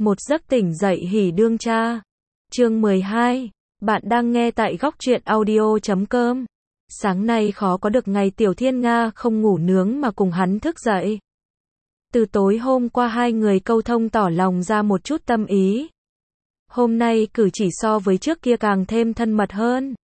Một giấc tỉnh dậy hỉ đương cha. Chương 12. Bạn đang nghe tại góc truyện audio.com. Sáng nay khó có được ngày Tiểu Thiên Nga không ngủ nướng mà cùng hắn thức dậy. Từ tối hôm qua hai người câu thông tỏ lòng ra một chút tâm ý. Hôm nay cử chỉ so với trước kia càng thêm thân mật hơn.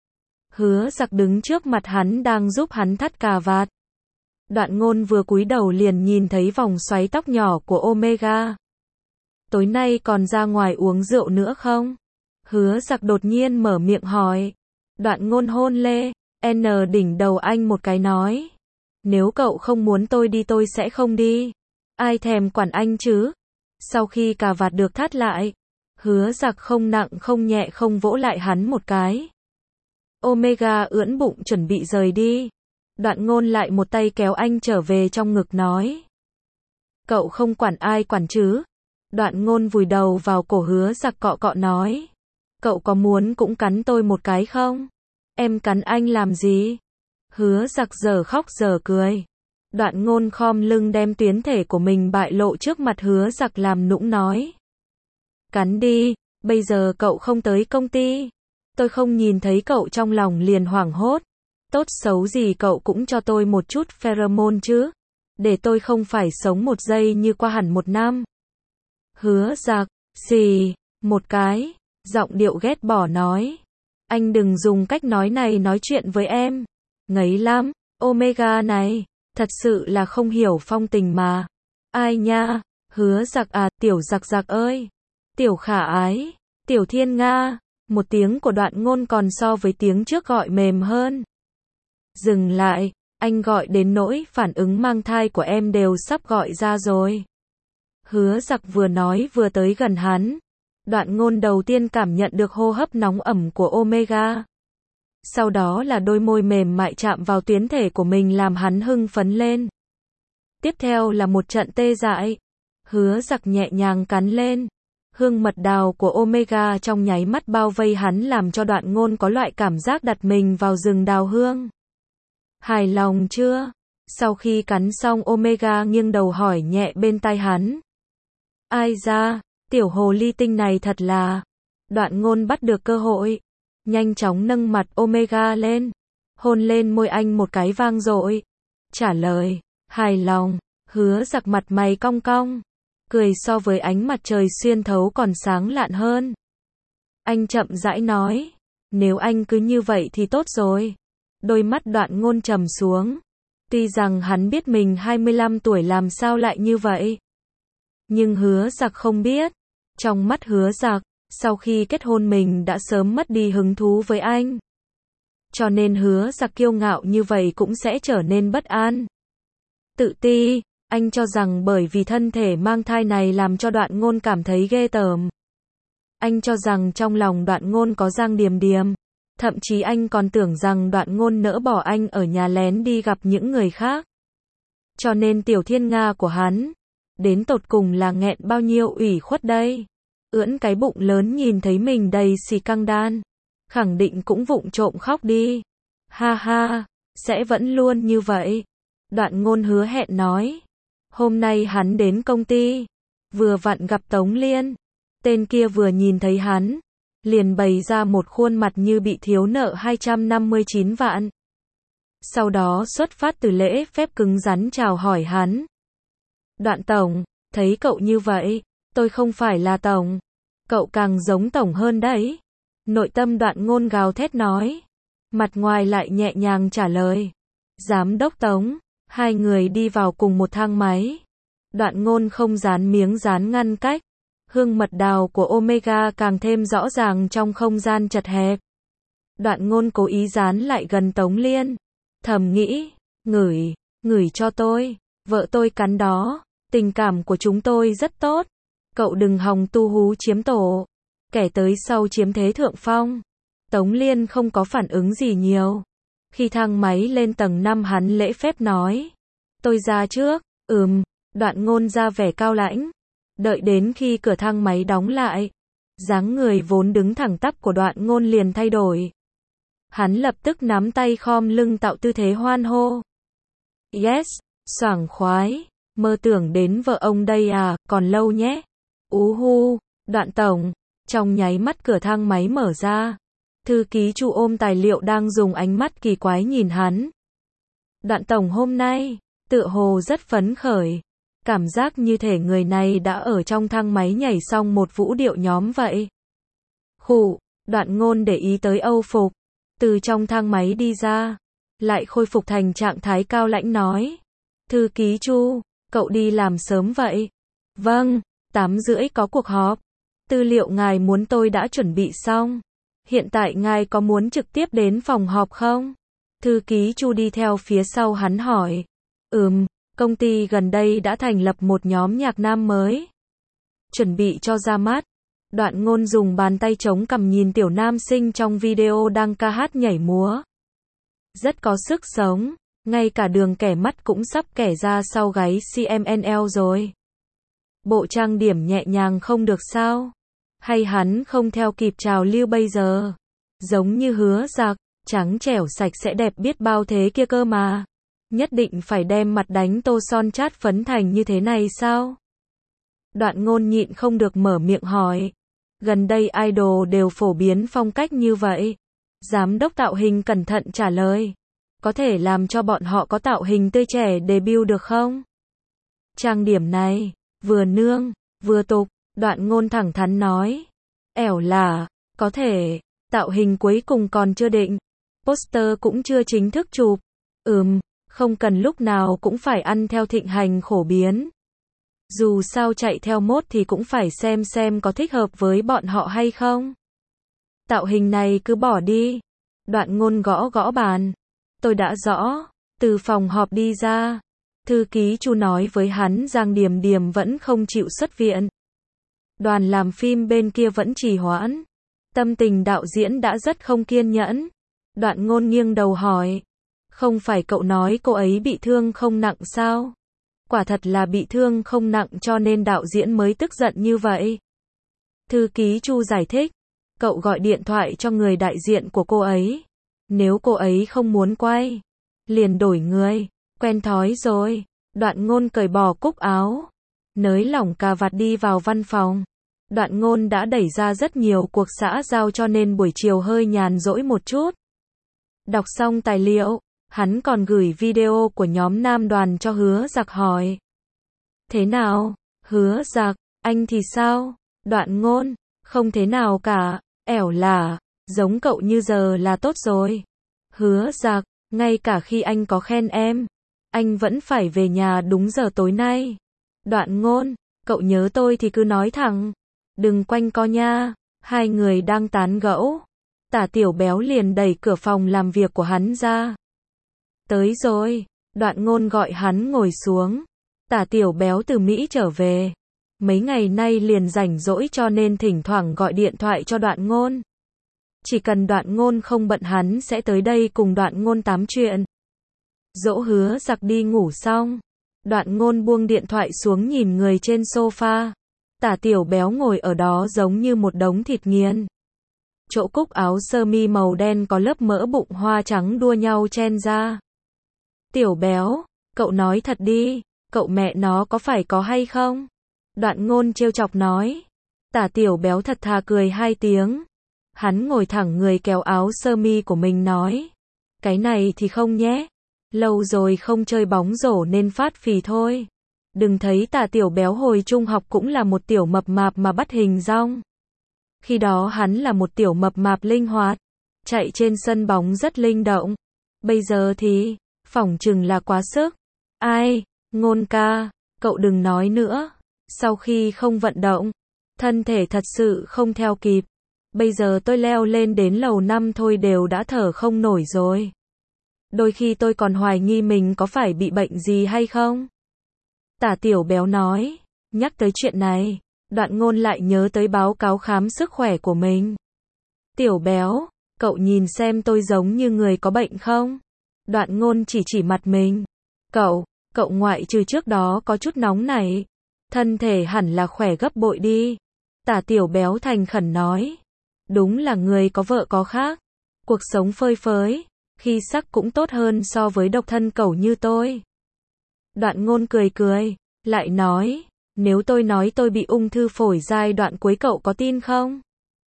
Hứa Giặc đứng trước mặt hắn đang giúp hắn thắt cà vạt. Đoạn Ngôn vừa cúi đầu liền nhìn thấy vòng xoáy tóc nhỏ của Omega. Tối nay còn ra ngoài uống rượu nữa không? Hứa Giặc đột nhiên mở miệng hỏi. Đoạn Ngôn hôn lê đỉnh đầu anh một cái nói. Nếu cậu không muốn tôi đi tôi sẽ không đi. Ai thèm quản anh chứ? Sau khi cà vạt được thắt lại, Hứa Giặc không nặng không nhẹ không vỗ lại hắn một cái. Omega ưỡn bụng chuẩn bị rời đi. Đoạn Ngôn lại một tay kéo anh trở về trong ngực nói. Cậu không quản ai quản chứ? Đoạn Ngôn vùi đầu vào cổ Hứa Giặc cọ cọ nói. Cậu có muốn cũng cắn tôi một cái không? Em cắn anh làm gì? Hứa Giặc giờ khóc giờ cười. Đoạn Ngôn khom lưng đem tuyến thể của mình bại lộ trước mặt Hứa Giặc làm nũng nói. Cắn đi, bây giờ cậu không tới công ty. Tôi không nhìn thấy cậu trong lòng liền hoảng hốt. Tốt xấu gì cậu cũng cho tôi một chút pheromone chứ. Để tôi không phải sống một giây như qua hẳn một năm. Hứa Giặc, xì, một cái, giọng điệu ghét bỏ nói. Anh đừng dùng cách nói này nói chuyện với em. Ngấy lắm, Omega này, thật sự là không hiểu phong tình mà. Ai nha, Hứa Giặc à, Tiểu Giặc Giặc ơi. Tiểu Khả Ái, Tiểu Thiên Nga. Một tiếng của Đoạn Ngôn còn so với tiếng trước gọi mềm hơn. Dừng lại, anh gọi đến nỗi phản ứng mang thai của em đều sắp gọi ra rồi. Hứa Giặc vừa nói vừa tới gần hắn. Đoạn Ngôn đầu tiên cảm nhận được hô hấp nóng ẩm của Omega. Sau đó là đôi môi mềm mại chạm vào tuyến thể của mình làm hắn hưng phấn lên. Tiếp theo là một trận tê dại. Hứa Giặc nhẹ nhàng cắn lên. Hương mật đào của Omega trong nháy mắt bao vây hắn làm cho Đoạn Ngôn có loại cảm giác đặt mình vào rừng đào hương. Hài lòng chưa? Sau khi cắn xong Omega nghiêng đầu hỏi nhẹ bên tai hắn. Ai da, tiểu hồ ly tinh này thật là. Đoạn Ngôn bắt được cơ hội. Nhanh chóng nâng mặt Omega lên. Hôn lên môi anh một cái vang dội. Trả lời, hài lòng. Hứa Giặc mặt mày cong cong. Cười so với ánh mặt trời xuyên thấu còn sáng lạn hơn. Anh chậm rãi nói. Nếu anh cứ như vậy thì tốt rồi. Đôi mắt Đoạn Ngôn trầm xuống. Tuy rằng hắn biết mình 25 tuổi làm sao lại như vậy. Nhưng Hứa Giặc không biết. Trong mắt Hứa Giặc, sau khi kết hôn mình đã sớm mất đi hứng thú với anh. Cho nên Hứa Giặc kiêu ngạo như vậy cũng sẽ trở nên bất an. Tự ti, anh cho rằng bởi vì thân thể mang thai này làm cho Đoạn Ngôn cảm thấy ghê tởm. Anh cho rằng trong lòng Đoạn Ngôn có Giang Điềm Điềm. Thậm chí anh còn tưởng rằng Đoạn Ngôn nỡ bỏ anh ở nhà lén đi gặp những người khác. Cho nên Tiểu Thiên Nga của hắn, đến tột cùng là nghẹn bao nhiêu ủy khuất đây. Ưỡn cái bụng lớn nhìn thấy mình đầy xì căng đan. Khẳng định cũng vụng trộm khóc đi. Ha ha, sẽ vẫn luôn như vậy. Đoạn Ngôn hứa hẹn nói. Hôm nay hắn đến công ty. Vừa vặn gặp Tống Liên. Tên kia vừa nhìn thấy hắn. Liền bày ra một khuôn mặt như bị thiếu nợ 259 vạn. Sau đó xuất phát từ lễ phép cứng rắn chào hỏi hắn. Đoạn tổng, thấy cậu như vậy, tôi không phải là tổng. Cậu càng giống tổng hơn đấy. Nội tâm Đoạn Ngôn gào thét nói. Mặt ngoài lại nhẹ nhàng trả lời. Giám đốc Tống. Hai người đi vào cùng một thang máy. Đoạn Ngôn không dán miếng dán ngăn cách. Hương mật đào của Omega càng thêm rõ ràng trong không gian chật hẹp. Đoạn Ngôn cố ý dán lại gần Tống Liên. Thầm nghĩ, ngửi cho tôi, vợ tôi cắn đó, tình cảm của chúng tôi rất tốt. Cậu đừng hòng tu hú chiếm tổ, kẻ tới sau chiếm thế thượng phong. Tống Liên không có phản ứng gì nhiều. Khi thang máy lên tầng 5 hắn lễ phép nói. Tôi ra trước, Đoạn Ngôn ra vẻ cao lãnh. Đợi đến khi cửa thang máy đóng lại, dáng người vốn đứng thẳng tắp của Đoạn Ngôn liền thay đổi. Hắn lập tức nắm tay khom lưng tạo tư thế hoan hô. Yes, sảng khoái, mơ tưởng đến vợ ông đây à, còn lâu nhé. hu, Đoạn tổng. Trong nháy mắt cửa thang máy mở ra. Thư ký Chu ôm tài liệu đang dùng ánh mắt kỳ quái nhìn hắn. Đoạn tổng hôm nay, tựa hồ rất phấn khởi. Cảm giác như thể người này đã ở trong thang máy nhảy xong một vũ điệu nhóm vậy. Khụ, Đoạn Ngôn để ý tới Âu phục. Từ trong thang máy đi ra. Lại khôi phục thành trạng thái cao lãnh nói. Thư ký Chu, cậu đi làm sớm vậy? Vâng, 8:30 có cuộc họp. Tư liệu ngài muốn tôi đã chuẩn bị xong. Hiện tại ngài có muốn trực tiếp đến phòng họp không? Thư ký Chu đi theo phía sau hắn hỏi. Công ty gần đây đã thành lập một nhóm nhạc nam mới. Chuẩn bị cho ra mắt. Đoạn Ngôn dùng bàn tay chống cằm nhìn tiểu nam sinh trong video đang ca hát nhảy múa. Rất có sức sống, ngay cả đường kẻ mắt cũng sắp kẻ ra sau gáy CMNL rồi. Bộ trang điểm nhẹ nhàng không được sao? Hay hắn không theo kịp trào lưu bây giờ? Giống như Hứa Dặc, trắng trẻo sạch sẽ đẹp biết bao thế kia cơ mà. Nhất định phải đem mặt đánh tô son chát phấn thành như thế này sao? Đoạn Ngôn nhịn không được mở miệng hỏi. Gần đây idol đều phổ biến phong cách như vậy. Giám đốc tạo hình cẩn thận trả lời. Có thể làm cho bọn họ có tạo hình tươi trẻ debut được không? Trang điểm này, vừa nương, vừa tục, Đoạn Ngôn thẳng thắn nói. Ẻo là, có thể, tạo hình cuối cùng còn chưa định. Poster cũng chưa chính thức chụp. Không cần lúc nào cũng phải ăn theo thịnh hành khổ biến. Dù sao chạy theo mốt thì cũng phải xem có thích hợp với bọn họ hay không. Tạo hình này cứ bỏ đi. Đoạn Ngôn gõ gõ bàn. Tôi đã rõ. Từ phòng họp đi ra. Thư ký Chu nói với hắn Giang Điềm Điềm vẫn không chịu xuất viện. Đoàn làm phim bên kia vẫn trì hoãn. Tâm tình đạo diễn đã rất không kiên nhẫn. Đoạn Ngôn nghiêng đầu hỏi. Không phải cậu nói cô ấy bị thương không nặng sao? Quả thật là bị thương không nặng cho nên đạo diễn mới tức giận như vậy. Thư ký Chu giải thích. Cậu gọi điện thoại cho người đại diện của cô ấy. Nếu cô ấy không muốn quay, liền đổi người. Quen thói rồi. Đoạn Ngôn cởi bỏ cúc áo, nới lỏng cà vạt đi vào văn phòng. Đoạn Ngôn đã đẩy ra rất nhiều cuộc xã giao cho nên buổi chiều hơi nhàn rỗi một chút. Đọc xong tài liệu, hắn còn gửi video của nhóm nam đoàn cho Hứa Dặc hỏi. Thế nào? Hứa Dặc, anh thì sao? Đoạn Ngôn, không thế nào cả, ẻo là, giống cậu như giờ là tốt rồi. Hứa Dặc, ngay cả khi anh có khen em, anh vẫn phải về nhà đúng giờ tối nay. Đoạn Ngôn, cậu nhớ tôi thì cứ nói thẳng, đừng quanh co nha. Hai người đang tán gẫu, Tả Tiểu Béo liền đẩy cửa phòng làm việc của hắn ra. Tới rồi. Đoạn Ngôn gọi hắn ngồi xuống. Tả Tiểu Béo từ Mỹ trở về. Mấy ngày nay liền rảnh rỗi cho nên thỉnh thoảng gọi điện thoại cho Đoạn Ngôn. Chỉ cần Đoạn Ngôn không bận hắn sẽ tới đây cùng Đoạn Ngôn tám chuyện. Dỗ Hứa Dặc đi ngủ xong. Đoạn Ngôn buông điện thoại xuống nhìn người trên sofa. Tả Tiểu Béo ngồi ở đó giống như một đống thịt nghiền. Chỗ cúc áo sơ mi màu đen có lớp mỡ bụng hoa trắng đua nhau chen ra. Tiểu Béo, cậu nói thật đi, cậu mẹ nó có phải có hay không? Đoạn Ngôn trêu chọc nói. Tả Tiểu Béo thật thà cười hai tiếng. Hắn ngồi thẳng người kéo áo sơ mi của mình nói. Cái này thì không nhé. Lâu rồi không chơi bóng rổ nên phát phì thôi. Đừng thấy Tả Tiểu Béo hồi trung học cũng là một tiểu mập mạp mà bắt hình dong. Khi đó hắn là một tiểu mập mạp linh hoạt, chạy trên sân bóng rất linh động. Bây giờ thì, phỏng chừng là quá sức. Ai, Ngôn ca, cậu đừng nói nữa. Sau khi không vận động, thân thể thật sự không theo kịp. Bây giờ tôi leo lên đến lầu 5 thôi đều đã thở không nổi rồi. Đôi khi tôi còn hoài nghi mình có phải bị bệnh gì hay không. Tả Tiểu Béo nói. Nhắc tới chuyện này, Đoạn Ngôn lại nhớ tới báo cáo khám sức khỏe của mình. Tiểu Béo, cậu nhìn xem tôi giống như người có bệnh không? Đoạn Ngôn chỉ mặt mình. Cậu ngoại trừ trước đó có chút nóng này, thân thể hẳn là khỏe gấp bội đi. Tả Tiểu Béo thành khẩn nói. Đúng là người có vợ có khác. Cuộc sống phơi phới, khi sắc cũng tốt hơn so với độc thân cẩu như tôi. Đoạn Ngôn cười, lại nói. Nếu tôi nói tôi bị ung thư phổi giai đoạn cuối cậu có tin không?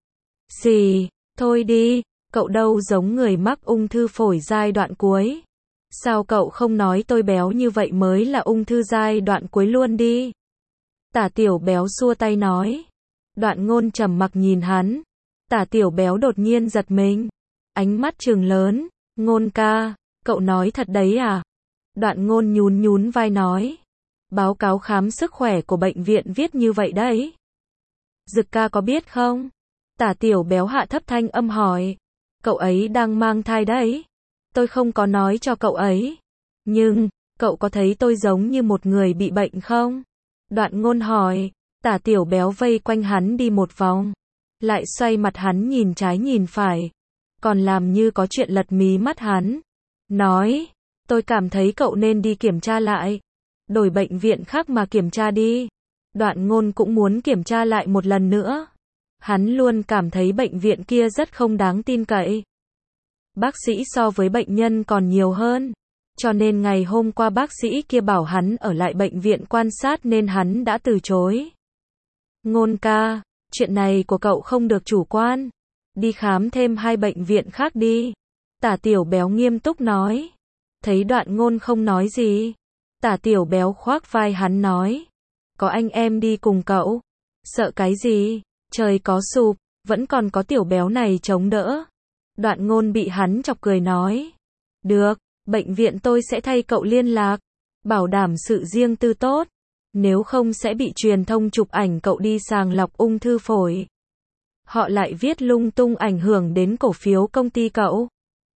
Xì, thôi đi, cậu đâu giống người mắc ung thư phổi giai đoạn cuối. Sao cậu không nói tôi béo như vậy mới là ung thư giai đoạn cuối luôn đi? Tả Tiểu Béo xua tay nói. Đoạn Ngôn trầm mặc nhìn hắn. Tả Tiểu Béo đột nhiên giật mình. Ánh mắt trừng lớn. Ngôn ca, cậu nói thật đấy à? Đoạn Ngôn nhún nhún vai nói. Báo cáo khám sức khỏe của bệnh viện viết như vậy đấy. Dực ca có biết không? Tả Tiểu Béo hạ thấp thanh âm hỏi. Cậu ấy đang mang thai đấy. Tôi không có nói cho cậu ấy. Nhưng, cậu có thấy tôi giống như một người bị bệnh không? Đoạn Ngôn hỏi. Tả Tiểu Béo vây quanh hắn đi một vòng. Lại xoay mặt hắn nhìn trái nhìn phải. Còn làm như có chuyện lật mí mắt hắn. Nói. Tôi cảm thấy cậu nên đi kiểm tra lại. Đổi bệnh viện khác mà kiểm tra đi. Đoạn Ngôn cũng muốn kiểm tra lại một lần nữa. Hắn luôn cảm thấy bệnh viện kia rất không đáng tin cậy. Bác sĩ so với bệnh nhân còn nhiều hơn. Cho nên ngày hôm qua bác sĩ kia bảo hắn ở lại bệnh viện quan sát nên hắn đã từ chối. Ngôn ca, chuyện này của cậu không được chủ quan. Đi khám thêm 2 bệnh viện khác đi. Tả Tiểu Béo nghiêm túc nói. Thấy Đoạn Ngôn không nói gì. Tả Tiểu Béo khoác vai hắn nói. Có anh em đi cùng cậu. Sợ cái gì? Trời có sụp, vẫn còn có Tiểu Béo này chống đỡ. Đoạn Ngôn bị hắn chọc cười nói. Được, bệnh viện tôi sẽ thay cậu liên lạc. Bảo đảm sự riêng tư tốt. Nếu không sẽ bị truyền thông chụp ảnh cậu đi sàng lọc ung thư phổi. Họ lại viết lung tung ảnh hưởng đến cổ phiếu công ty cậu.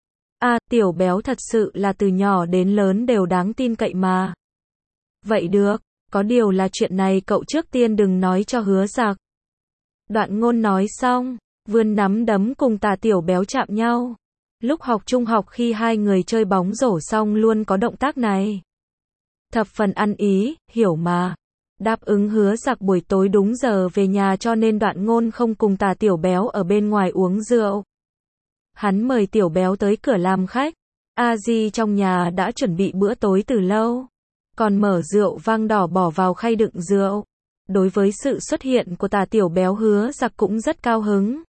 Tiểu Béo thật sự là từ nhỏ đến lớn đều đáng tin cậy mà. Vậy được, có điều là chuyện này cậu trước tiên đừng nói cho Hứa Dặc. Đoạn Ngôn nói xong, vươn nắm đấm cùng Tả Tiểu Béo chạm nhau. Lúc học trung học khi hai người chơi bóng rổ xong luôn có động tác này. Thập phần ăn ý, hiểu mà. Đáp ứng Hứa Dặc buổi tối đúng giờ về nhà cho nên Đoạn Ngôn không cùng Tả Tiểu Béo ở bên ngoài uống rượu. Hắn mời Tiểu Béo tới cửa làm khách. A Di trong nhà đã chuẩn bị bữa tối từ lâu. Còn mở rượu vang đỏ bỏ vào khay đựng rượu. Đối với sự xuất hiện của Tả Tiểu Béo Hứa Dặc cũng rất cao hứng.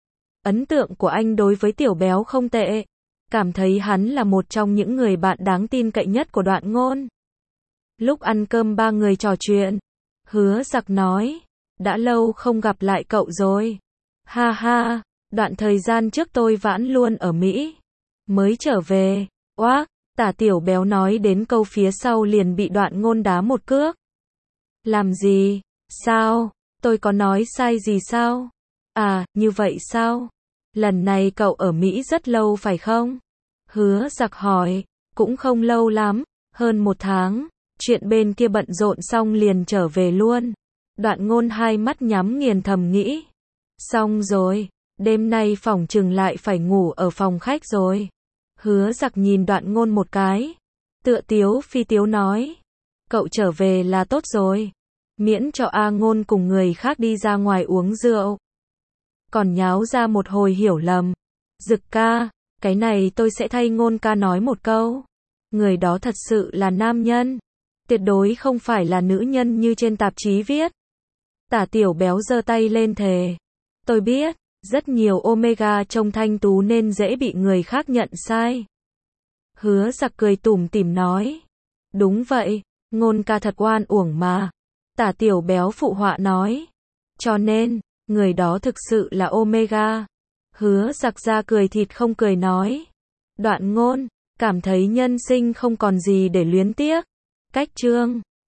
Ấn tượng của anh đối với Tiểu Béo không tệ. Cảm thấy hắn là một trong những người bạn đáng tin cậy nhất của Đoạn Ngôn. Lúc ăn cơm ba người trò chuyện. Hứa Dặc nói. Đã lâu không gặp lại cậu rồi. Ha ha, đoạn thời gian trước tôi vãn luôn ở Mỹ. Mới trở về. Oác, Tả Tiểu Béo nói đến câu phía sau liền bị Đoạn Ngôn đá một cước. Làm gì? Sao? Tôi có nói sai gì sao? Như vậy sao? Lần này cậu ở Mỹ rất lâu phải không? Hứa Dặc hỏi. Cũng không lâu lắm, hơn 1 tháng. Chuyện bên kia bận rộn xong liền trở về luôn. Đoạn Ngôn hai mắt nhắm nghiền thầm nghĩ. Xong rồi, đêm nay phỏng chừng lại phải ngủ ở phòng khách rồi. Hứa Dặc nhìn Đoạn Ngôn một cái. Tựa tiếu phi tiếu nói. Cậu trở về là tốt rồi. Miễn cho A Ngôn cùng người khác đi ra ngoài uống rượu. Còn nháo ra một hồi hiểu lầm. Dực ca, cái này tôi sẽ thay Ngôn ca nói một câu. Người đó thật sự là nam nhân. Tuyệt đối không phải là nữ nhân như trên tạp chí viết. Tả Tiểu Béo giơ tay lên thề. Tôi biết, rất nhiều omega trông thanh tú nên dễ bị người khác nhận sai. Hứa Dặc cười tủm tỉm nói. Đúng vậy, Ngôn ca thật oan uổng mà. Tả Tiểu Béo phụ họa nói. Cho nên, người đó thực sự là omega. Hứa Dặc ra cười thịt không cười nói. Đoạn Ngôn, cảm thấy nhân sinh không còn gì để luyến tiếc. Cách chương